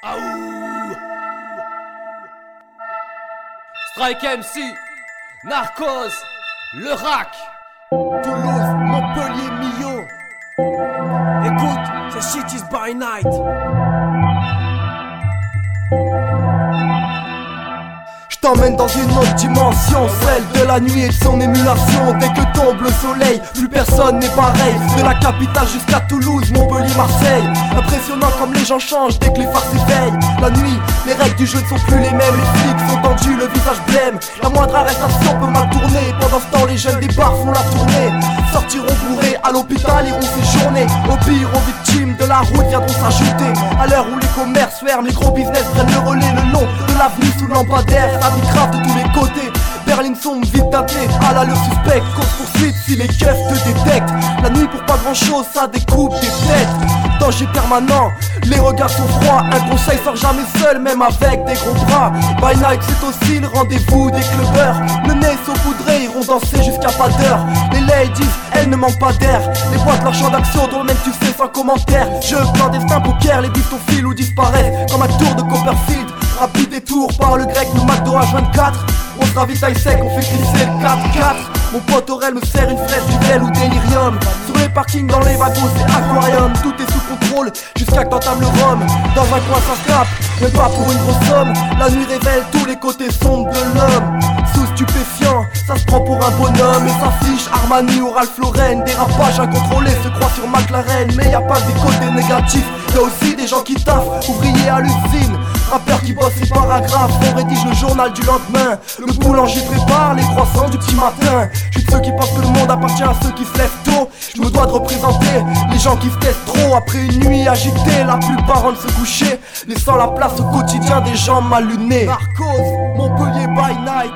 Aouh. Strike MC, Narcos, le rack, Toulouse, Montpellier, Millau. Écoute, c'est Shit is by night. J't'emmène dans une autre dimension, celle de la nuit et de son émulation. Dès que tombe le soleil, plus personne n'est pareil. De la capitale jusqu'à Toulouse, Montpellier, Marseille. Impressionnant comme les gens changent dès que les phares s'éveillent. La nuit, les règles du jeu ne sont plus les mêmes. Les flics sont tendus, le visage blême. La moindre arrestation peut mal tourner. Pendant ce temps, les jeunes des bars font la tournée. Sortiront bourrés, à l'hôpital iront séjourner. Au pire, aux victimes de la route viendront s'ajouter. À l'heure où les commerces ferment, les gros business prennent le relais le long de l'avenue sous lampadaire. Ça grave de tous les côtés, berline sombre vite teintée. À l'allure suspecte, cause poursuite si les keufs te détectent. La nuit pour pas grand chose, ça découpe des têtes. Danger permanent, les regards sont froids. Un conseil sort jamais seul, même avec des gros bras. By night c'est aussi le rendez-vous des clubbers. Le nez saupoudré, iront danser jusqu'à pas d'heure. Les ladies, elles ne manquent pas d'air. Les boîtes, leur champ d'action, dont même tu fais sans commentaire. Jeu clandestin, poker, les bifs filent ou disparaissent comme un tour de Copperfield. Rapide détour par le grec, le McDo H24. On se ravitaille sec, on fait crisser le 4-4. Mon pote Aurel me sert une fraise du Vel ou délirium. Sur les parkings, dans les wagons, c'est aquarium. Tout est sous contrôle, jusqu'à que t'entames le rhum. Dans un coin ça scrape, même pas pour une grosse somme. La nuit révèle tous les côtés sombres de l'homme. Sous stupéfiant, ça se prend pour un bonhomme. Et s'affiche Armani ou Ralph Lauren. Dérapage incontrôlé, se croit sur McLaren. Mais y a pas des côtés négatifs, y'a aussi des gens qui taffent. Ouvriers à l'usine, rappeurs qui bossent les paragraphes. On rédige le journal du lendemain. Le boulanger prépare les croissants du petit matin. Je suis de ceux qui pensent que le monde appartient à ceux qui se lèvent tôt. Je me dois de représenter les gens qui se testent trop. Après une nuit agitée, la plupart rentrent se coucher, laissant la place au quotidien des gens mal lunés. Narcos, Montpellier by night.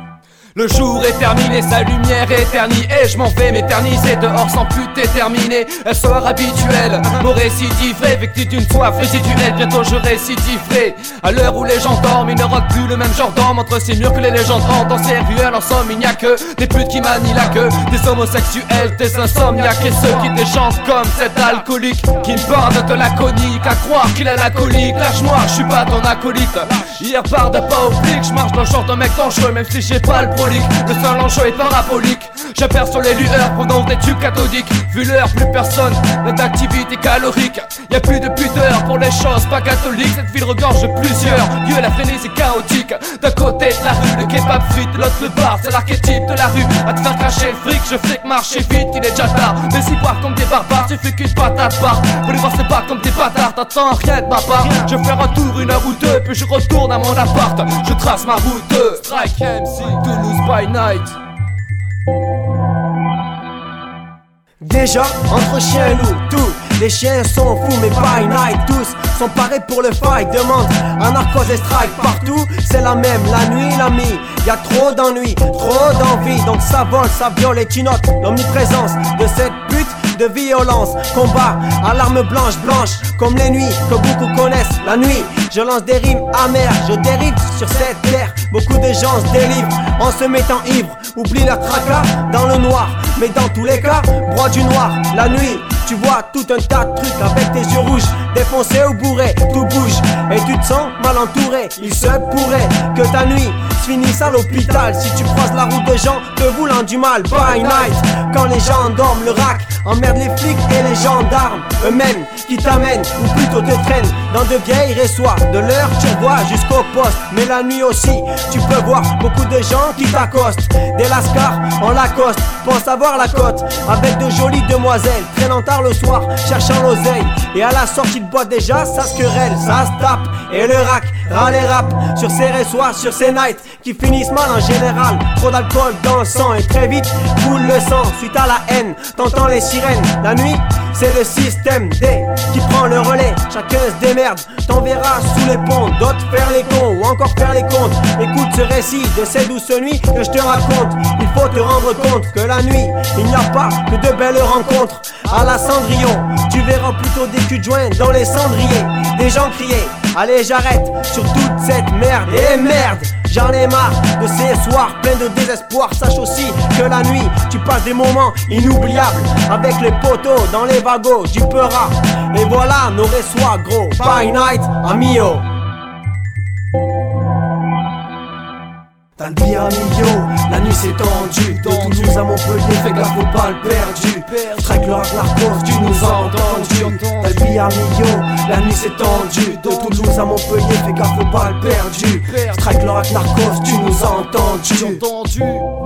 Le jour est terminé, sa lumière est ternie. Et je m'en vais m'éterniser dehors sans plus déterminer. Un soir habituel, mon récidiverai, vectif d'une soif résiduelle. Bientôt je récidiverai. À l'heure où les gens dorment, ils ne rockent plus le même genre d'homme. Entre ces murs que les légendes hantent, dans ces ruelles, en somme il n'y a que des putes qui manient la queue, des homosexuels, des insomniaques et ceux qui déchantent comme cet alcoolique qui me parle de la conique, à croire qu'il a la colique. Lâche-moi, je suis pas ton acolyte. Hier part de pas oblique, je marche dans le genre d'un mec dangereux, même si j'ai pas le pro. Le seul enjeu est parabolique. J'aperçois les lueurs pendant des tubes cathodiques. Vu l'heure, plus personne n'a d'activité calorique. Y'a plus de pudeur pour les choses pas catholiques. Cette ville regorge de plusieurs lieux, la frénésie chaotique. D'un côté de la rue, le kebab frite, de l'autre le bar, c'est l'archétype de la rue. À te faire cracher le fric, je fais que marcher vite, il est déjà tard. Mais si boire comme des barbares, suffit qu'une patate part. Pour les voir se battre comme des bâtards, t'attends rien de ma part. Je fais un tour, une heure ou deux, puis je retourne à mon appart. Je trace ma route, Strike MC, Toulouse by night. Déjà, entre chiens et loups, tous les chiens sont fous, mais by night, tous sont parés pour le fight. Demande un Narcos et Strike partout, c'est la même, la nuit, l'ami. Y'a trop d'ennuis, trop d'envie, donc ça vole, ça viole et tu notes l'omniprésence de cette pute de violence. Combat à l'arme blanche, blanche, comme les nuits que beaucoup connaissent. La nuit, je lance des rimes amères, je dérive sur cette terre. Beaucoup de gens se délivrent en se mettant ivre, oublient leur tracas dans le noir. Mais dans tous les cas, broie du noir. La nuit, tu vois tout un tas de trucs avec tes yeux rouges, défoncés ou bourrés, tout bouge et tu te sens mal entouré. Il se pourrait que ta nuit se finisse à l'hôpital si tu croises la route de gens te voulant du mal. By night, quand les gens dorment, le rack emmerde les flics et les gendarmes eux-mêmes qui t'amènent ou plutôt te traînent dans de vieilles résoirs. De l'heure tu vois jusqu'au poste, mais la nuit aussi tu peux voir beaucoup de gens qui t'accostent. Des lascars en Lacoste pensent avoir la cote avec de jolies demoiselles traînant tard le soir cherchant l'oseille. Et à la sortie de boîte déjà ça se querelle, ça se tape. Et le rack râle et rap sur ces résoirs, sur ces nights qui finissent mal en général. Trop d'alcool dans le sang et très vite coule le sang. Suite à la haine, t'entends les sirènes. La nuit, c'est le système D qui prend le relais. Chacun se démerde, t'en verras sous les ponts. D'autres faire les cons ou encore faire les comptes. Écoute ce récit de ces douces nuits que je te raconte. Il faut te rendre compte que la nuit, il n'y a pas que de belles rencontres. À la Cendrillon, tu verras plutôt des culs de joint dans les cendriers. Des gens crier, allez j'arrête sur toute cette merde. Et merde, J'en ai marre de ces soirs pleins de désespoir. Sache aussi que la nuit tu passes des moments inoubliables avec les poteaux dans les wagons du Peura. Et voilà nos reçois gros. By night, amigo. Dans le Biamillo, la nuit s'est tendue. De Toulouse à Montpellier, fais gaffe faut pas le perdu. Strike le Narcos, tu nous as entendu. Dans le Biamillo, la nuit s'est tendue. De Toulouse à Montpellier, fais gaffe faut pas le perdu. Strike le Narcos, tu nous as entendu.